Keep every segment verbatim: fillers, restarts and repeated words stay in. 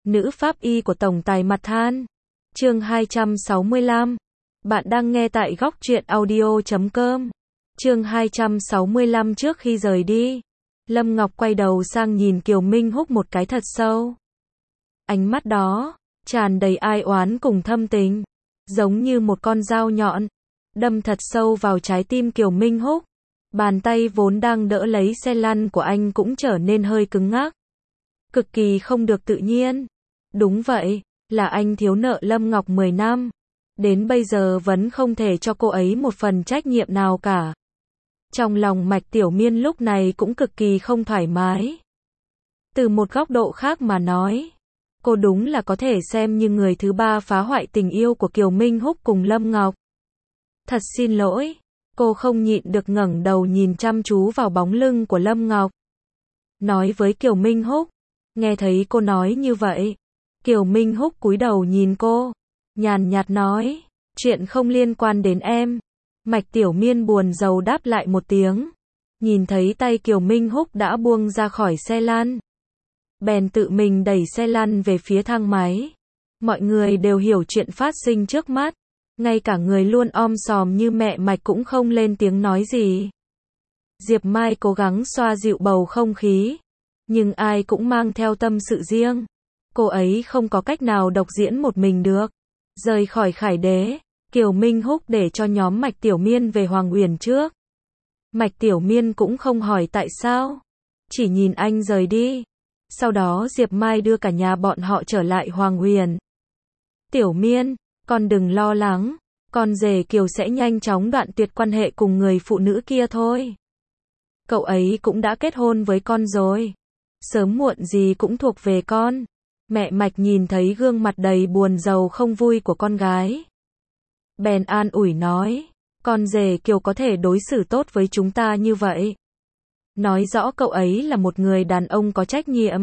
Nữ pháp y của tổng tài mặt than. Chương hai trăm sáu mươi lăm. Bạn đang nghe tại góc truyện audio chấm com. Chương hai trăm sáu mươi lăm. Trước khi rời đi, Lâm Ngọc quay đầu sang nhìn Kiều Minh Húc một cái thật sâu. Ánh mắt đó tràn đầy ai oán cùng thâm tình, giống như một con dao nhọn đâm thật sâu vào trái tim Kiều Minh Húc. Bàn tay vốn đang đỡ lấy xe lăn của anh cũng trở nên hơi cứng ngắc, cực kỳ không được tự nhiên. Đúng vậy, là anh thiếu nợ Lâm Ngọc mười năm, đến bây giờ vẫn không thể cho cô ấy một phần trách nhiệm nào cả. Trong lòng Mạch Tiểu Miên lúc này cũng cực kỳ không thoải mái. Từ một góc độ khác mà nói, cô đúng là có thể xem như người thứ ba phá hoại tình yêu của Kiều Minh Húc cùng Lâm Ngọc. Thật xin lỗi, cô không nhịn được ngẩng đầu nhìn chăm chú vào bóng lưng của Lâm Ngọc, nói với Kiều Minh Húc. Nghe thấy cô nói như vậy, Kiều Minh Húc cúi đầu nhìn cô, nhàn nhạt nói, chuyện không liên quan đến em. Mạch Tiểu Miên buồn rầu đáp lại một tiếng, nhìn thấy tay Kiều Minh Húc đã buông ra khỏi xe lăn, bèn tự mình đẩy xe lăn về phía thang máy. Mọi người đều hiểu chuyện phát sinh trước mắt, ngay cả người luôn om sòm như mẹ Mạch cũng không lên tiếng nói gì. Diệp Mai cố gắng xoa dịu bầu không khí, nhưng ai cũng mang theo tâm sự riêng. Cô ấy không có cách nào độc diễn một mình được. Rời khỏi Khải Đế, Kiều Minh Húc để cho nhóm Mạch Tiểu Miên về Hoàng Uyển trước. Mạch Tiểu Miên cũng không hỏi tại sao, chỉ nhìn anh rời đi. Sau đó Diệp Mai đưa cả nhà bọn họ trở lại Hoàng Uyển. Tiểu Miên, con đừng lo lắng, con rể Kiều sẽ nhanh chóng đoạn tuyệt quan hệ cùng người phụ nữ kia thôi. Cậu ấy cũng đã kết hôn với con rồi, sớm muộn gì cũng thuộc về con. Mẹ Mạch nhìn thấy gương mặt đầy buồn rầu không vui của con gái, bèn an ủi nói, con rể Kiều có thể đối xử tốt với chúng ta như vậy, nói rõ cậu ấy là một người đàn ông có trách nhiệm.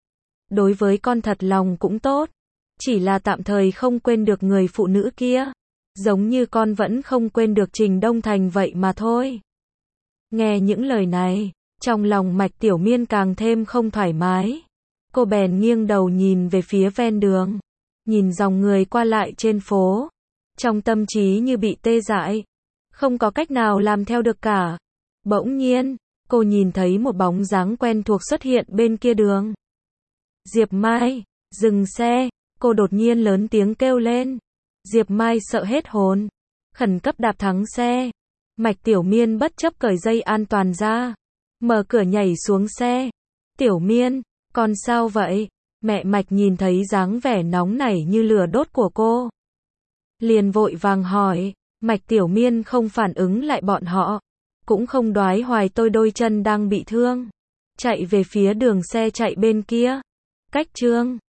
Đối với con thật lòng cũng tốt, chỉ là tạm thời không quên được người phụ nữ kia, giống như con vẫn không quên được Trình Đông Thành vậy mà thôi. Nghe những lời này, trong lòng Mạch Tiểu Miên càng thêm không thoải mái. Cô bèn nghiêng đầu nhìn về phía ven đường, nhìn dòng người qua lại trên phố, trong tâm trí như bị tê dại, không có cách nào làm theo được cả. Bỗng nhiên, cô nhìn thấy một bóng dáng quen thuộc xuất hiện bên kia đường. Diệp Mai, dừng xe, cô đột nhiên lớn tiếng kêu lên. Diệp Mai sợ hết hồn, khẩn cấp đạp thắng xe. Mạch Tiểu Miên bất chấp cởi dây an toàn ra, mở cửa nhảy xuống xe. Tiểu Miên, con sao vậy? Mẹ Mạch nhìn thấy dáng vẻ nóng nảy như lửa đốt của cô, liền vội vàng hỏi. Mạch Tiểu Miên không phản ứng lại bọn họ, cũng không đoái hoài tôi đôi chân đang bị thương, chạy về phía đường xe chạy bên kia. Cách Trương